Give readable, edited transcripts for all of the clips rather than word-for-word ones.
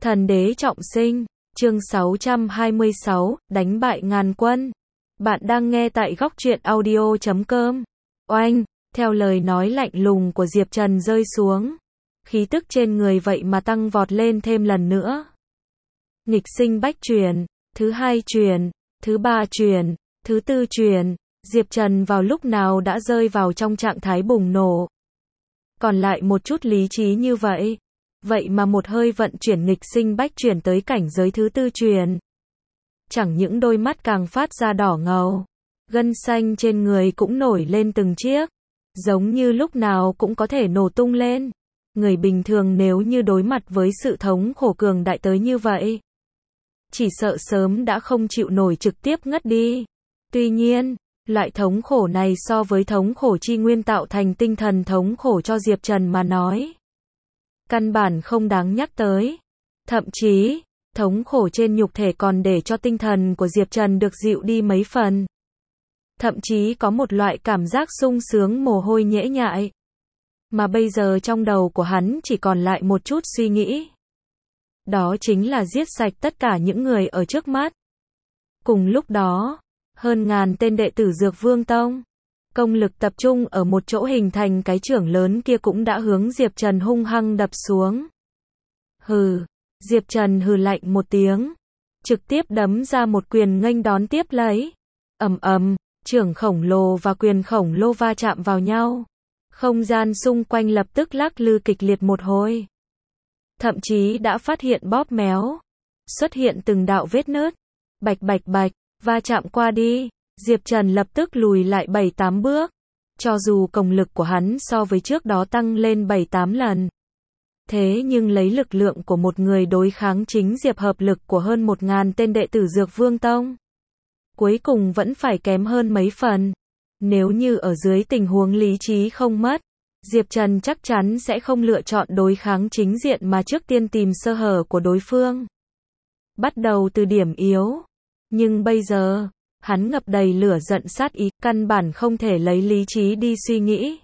Thần đế trọng sinh, chương 626, đánh bại ngàn quân. Bạn đang nghe tại góc truyện audio.com. Oanh, theo lời nói lạnh lùng của Diệp Trần rơi xuống. Khí tức trên người vậy mà tăng vọt lên thêm lần nữa. Nghịch sinh bách truyền, thứ hai truyền, thứ ba truyền, thứ tư truyền, Diệp Trần vào lúc nào đã rơi vào trong trạng thái bùng nổ. Còn lại một chút lý trí như vậy. Vậy mà một hơi vận chuyển nghịch sinh bách chuyển tới cảnh giới thứ tư truyền. Chẳng những đôi mắt càng phát ra đỏ ngầu, gân xanh trên người cũng nổi lên từng chiếc, giống như lúc nào cũng có thể nổ tung lên. Người bình thường nếu như đối mặt với sự thống khổ cường đại tới như vậy, chỉ sợ sớm đã không chịu nổi trực tiếp ngất đi. Tuy nhiên, loại thống khổ này so với thống khổ chi nguyên tạo thành tinh thần thống khổ cho Diệp Trần mà nói, căn bản không đáng nhắc tới. Thậm chí, thống khổ trên nhục thể còn để cho tinh thần của Diệp Trần được dịu đi mấy phần. Thậm chí có một loại cảm giác sung sướng mồ hôi nhễ nhại. Mà bây giờ trong đầu của hắn chỉ còn lại một chút suy nghĩ. Đó chính là giết sạch tất cả những người ở trước mắt. Cùng lúc đó, hơn ngàn tên đệ tử Dược Vương Tông, công lực tập trung ở một chỗ hình thành cái chưởng lớn kia cũng đã hướng Diệp Trần hung hăng đập xuống. Hừ, Diệp Trần hừ lạnh một tiếng, trực tiếp đấm ra một quyền nghênh đón tiếp lấy. Ầm ầm, chưởng khổng lồ và quyền khổng lồ va chạm vào nhau. Không gian xung quanh lập tức lắc lư kịch liệt một hồi. Thậm chí đã phát hiện bóp méo, xuất hiện từng đạo vết nứt. Bạch bạch bạch, va chạm qua đi, Diệp Trần lập tức lùi lại 7-8 bước. Cho dù công lực của hắn so với trước đó tăng lên 7-8 lần. Thế nhưng lấy lực lượng của một người đối kháng chính Diệp hợp lực của hơn 1000 tên đệ tử Dược Vương Tông, cuối cùng vẫn phải kém hơn mấy phần. Nếu như ở dưới tình huống lý trí không mất, Diệp Trần chắc chắn sẽ không lựa chọn đối kháng chính diện mà trước tiên tìm sơ hở của đối phương. Bắt đầu từ điểm yếu. Nhưng bây giờ, hắn ngập đầy lửa giận sát ý, căn bản không thể lấy lý trí đi suy nghĩ.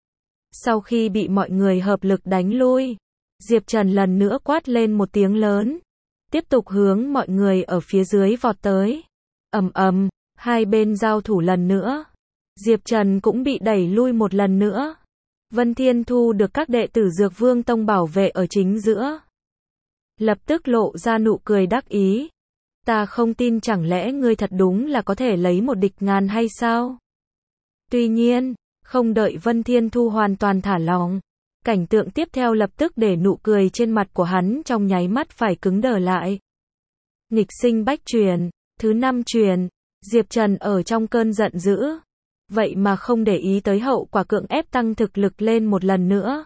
Sau khi bị mọi người hợp lực đánh lui, Diệp Trần lần nữa quát lên một tiếng lớn, tiếp tục hướng mọi người ở phía dưới vọt tới. Ầm ầm, hai bên giao thủ lần nữa. Diệp Trần cũng bị đẩy lui một lần nữa. Vân Thiên Thu được các đệ tử Dược Vương Tông bảo vệ ở chính giữa, lập tức lộ ra nụ cười đắc ý. Ta không tin, chẳng lẽ ngươi thật đúng là có thể lấy một địch ngàn hay sao? Tuy nhiên, không đợi Vân Thiên Thu hoàn toàn thả lỏng, cảnh tượng tiếp theo lập tức để nụ cười trên mặt của hắn trong nháy mắt phải cứng đờ lại. Nghịch sinh bách truyền, thứ 5 truyền, Diệp Trần ở trong cơn giận dữ, vậy mà không để ý tới hậu quả, cưỡng ép tăng thực lực lên một lần nữa.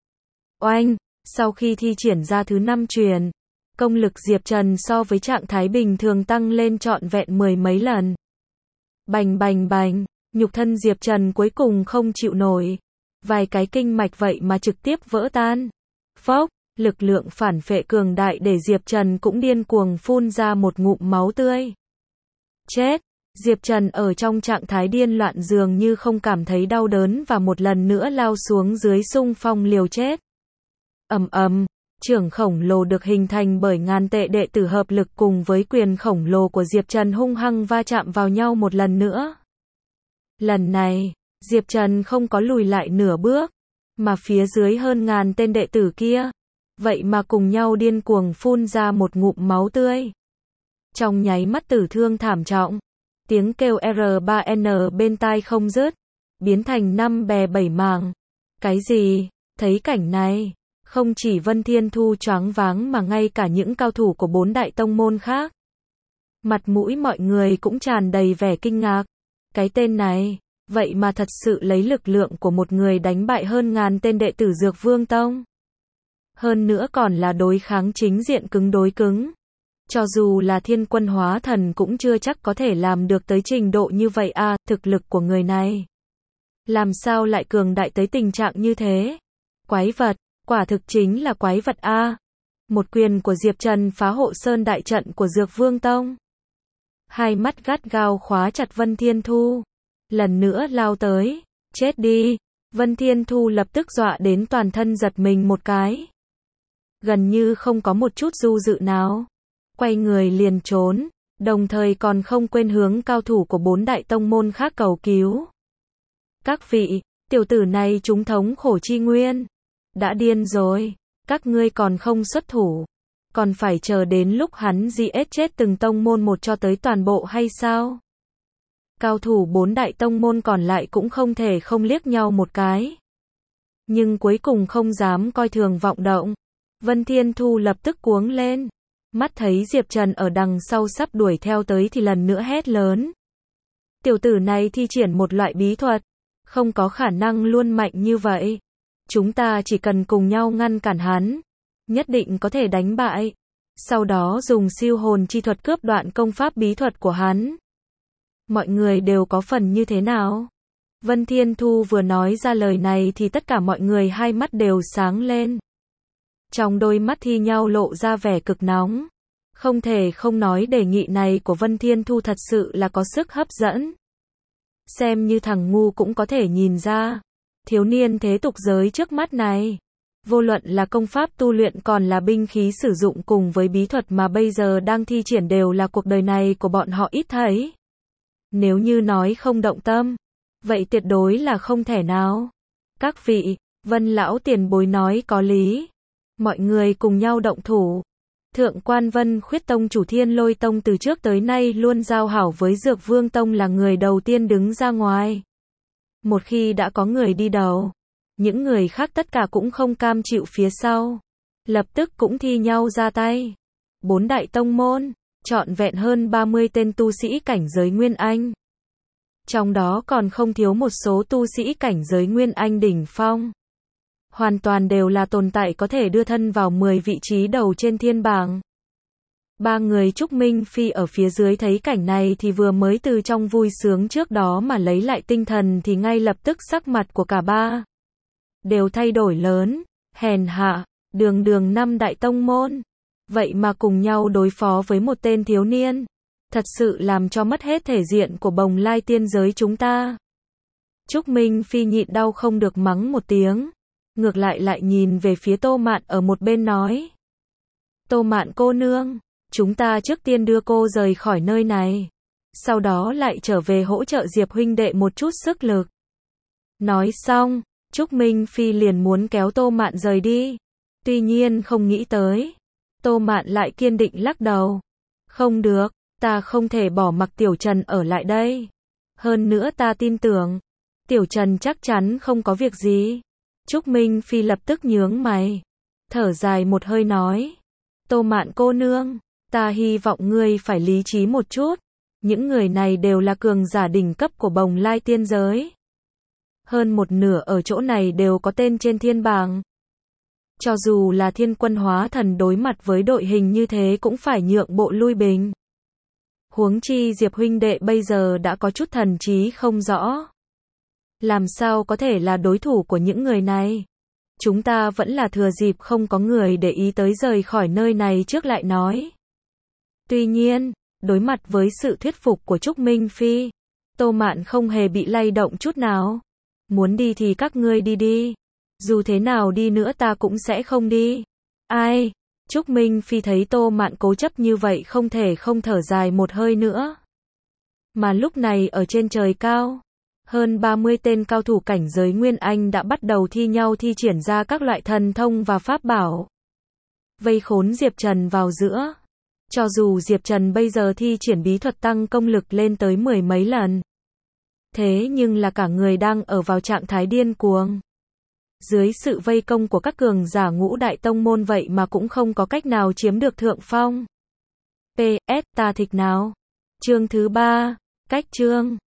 Oanh, sau khi thi triển ra thứ 5 truyền, công lực Diệp Trần so với trạng thái bình thường tăng lên trọn vẹn 10 mấy lần. Bành bành bành, nhục thân Diệp Trần cuối cùng không chịu nổi. Vài cái kinh mạch vậy mà trực tiếp vỡ tan. Phốc, lực lượng phản phệ cường đại để Diệp Trần cũng điên cuồng phun ra một ngụm máu tươi. Chết, Diệp Trần ở trong trạng thái điên loạn dường như không cảm thấy đau đớn và một lần nữa lao xuống dưới xung phong liều chết. Ầm ầm. Chưởng khổng lồ được hình thành bởi ngàn tệ đệ tử hợp lực cùng với quyền khổng lồ của Diệp Trần hung hăng va chạm vào nhau một lần nữa. Lần này, Diệp Trần không có lùi lại nửa bước, mà phía dưới hơn ngàn tên đệ tử kia, vậy mà cùng nhau điên cuồng phun ra một ngụm máu tươi. Trong nháy mắt tử thương thảm trọng, tiếng kêu R3N bên tai không dứt, biến thành 5 bè 7 mảng. Cái gì? Thấy cảnh này, không chỉ Vân Thiên Thu choáng váng mà ngay cả những cao thủ của 4 đại tông môn khác, mặt mũi mọi người cũng tràn đầy vẻ kinh ngạc. Cái tên này, vậy mà thật sự lấy lực lượng của một người đánh bại hơn ngàn tên đệ tử Dược Vương Tông. Hơn nữa còn là đối kháng chính diện cứng đối cứng. Cho dù là Thiên Quân Hóa Thần cũng chưa chắc có thể làm được tới trình độ như vậy à, thực lực của người này làm sao lại cường đại tới tình trạng như thế? Quái vật, quả thực chính là quái vật a. Một quyền của Diệp Trần phá hộ sơn đại trận của Dược Vương Tông. Hai mắt gắt gao khóa chặt Vân Thiên Thu, lần nữa lao tới. Chết đi. Vân Thiên Thu lập tức dọa đến toàn thân giật mình một cái. gần như không có một chút do dự nào. Quay người liền trốn, đồng thời còn không quên hướng cao thủ của 4 đại tông môn khác cầu cứu. Các vị, tiểu tử này chúng thống khổ chi nguyên. Đã điên rồi, các ngươi còn không xuất thủ. Còn phải chờ đến lúc hắn giết chết từng tông môn một cho tới toàn bộ hay sao? Cao thủ 4 đại tông môn còn lại cũng không thể không liếc nhau một cái. Nhưng cuối cùng không dám coi thường vọng động. Vân Thiên Thu lập tức cuống lên. Mắt thấy Diệp Trần ở đằng sau sắp đuổi theo tới thì lần nữa hét lớn. Tiểu tử này thi triển một loại bí thuật. Không có khả năng luôn mạnh như vậy. Chúng ta chỉ cần cùng nhau ngăn cản hắn. Nhất định có thể đánh bại. Sau đó dùng siêu hồn chi thuật cướp đoạn công pháp bí thuật của hắn. Mọi người đều có phần như thế nào? Vân Thiên Thu vừa nói ra lời này thì tất cả mọi người hai mắt đều sáng lên. Trong đôi mắt thi nhau lộ ra vẻ cực nóng. Không thể không nói đề nghị này của Vân Thiên Thu thật sự là có sức hấp dẫn. Xem như thằng ngu cũng có thể nhìn ra. Thiếu niên thế tục giới trước mắt này. Vô luận là công pháp tu luyện còn là binh khí sử dụng cùng với bí thuật mà bây giờ đang thi triển đều là cuộc đời này của bọn họ ít thấy. Nếu như nói không động tâm, vậy tuyệt đối là không thể nào. Các vị, Vân lão tiền bối nói có lý. Mọi người cùng nhau động thủ. Thượng quan Vân Khuyết Tông chủ Thiên Lôi Tông từ trước tới nay luôn giao hảo với Dược Vương Tông là người đầu tiên đứng ra ngoài. Một khi đã có người đi đầu, những người khác tất cả cũng không cam chịu phía sau. Lập tức cũng thi nhau ra tay. 4 đại tông môn, trọn vẹn hơn 30 tên tu sĩ cảnh giới Nguyên Anh. Trong đó còn không thiếu một số tu sĩ cảnh giới Nguyên Anh đỉnh phong. Hoàn toàn đều là tồn tại có thể đưa thân vào 10 vị trí đầu trên thiên bảng. 3 người Trúc Minh Phi ở phía dưới thấy cảnh này thì vừa mới từ trong vui sướng trước đó mà lấy lại tinh thần thì ngay lập tức sắc mặt của cả ba đều thay đổi lớn, hèn hạ, đường 5 đại tông môn. Vậy mà cùng nhau đối phó với một tên thiếu niên. Thật sự làm cho mất hết thể diện của Bồng Lai tiên giới chúng ta. Trúc Minh Phi nhịn đau không được mắng một tiếng. Ngược lại nhìn về phía Tô Mạn ở một bên nói. Tô Mạn cô nương, chúng ta trước tiên đưa cô rời khỏi nơi này. Sau đó lại trở về hỗ trợ Diệp huynh đệ một chút sức lực. Nói xong, Trúc Minh Phi liền muốn kéo Tô Mạn rời đi. Tuy nhiên không nghĩ tới. Tô Mạn lại kiên định lắc đầu. Không được, ta không thể bỏ mặc Tiểu Trần ở lại đây. Hơn nữa ta tin tưởng, Tiểu Trần chắc chắn không có việc gì. Trúc Minh Phi lập tức nhướng mày. Thở dài một hơi nói. Tô Mạn cô nương, ta hy vọng ngươi phải lý trí một chút. Những người này đều là cường giả đỉnh cấp của Bồng Lai tiên giới. Hơn một nửa ở chỗ này đều có tên trên thiên bảng. Cho dù là Thiên Quân Hóa Thần đối mặt với đội hình như thế cũng phải nhượng bộ lui bình. Huống chi Diệp huynh đệ bây giờ đã có chút thần trí không rõ. Làm sao có thể là đối thủ của những người này? Chúng ta vẫn là thừa dịp không có người để ý tới rời khỏi nơi này trước lại nói. Tuy nhiên, đối mặt với sự thuyết phục của Trúc Minh Phi, Tô Mạn không hề bị lay động chút nào. Muốn đi thì các ngươi đi đi. Dù thế nào đi nữa ta cũng sẽ không đi. Ai? Trúc Minh Phi thấy Tô Mạn cố chấp như vậy không thể không thở dài một hơi nữa. Mà lúc này ở trên trời cao, hơn 30 tên cao thủ cảnh giới Nguyên Anh đã bắt đầu thi nhau thi triển ra các loại thần thông và pháp bảo. Vây khốn Diệp Trần vào giữa. Cho dù Diệp Trần bây giờ thi triển bí thuật tăng công lực lên tới 10 mấy lần. Thế nhưng là cả người đang ở vào trạng thái điên cuồng. Dưới sự vây công của các cường giả ngũ đại tông môn vậy mà cũng không có cách nào chiếm được thượng phong. PS ta thịch nào. Chương thứ 3, cách chương.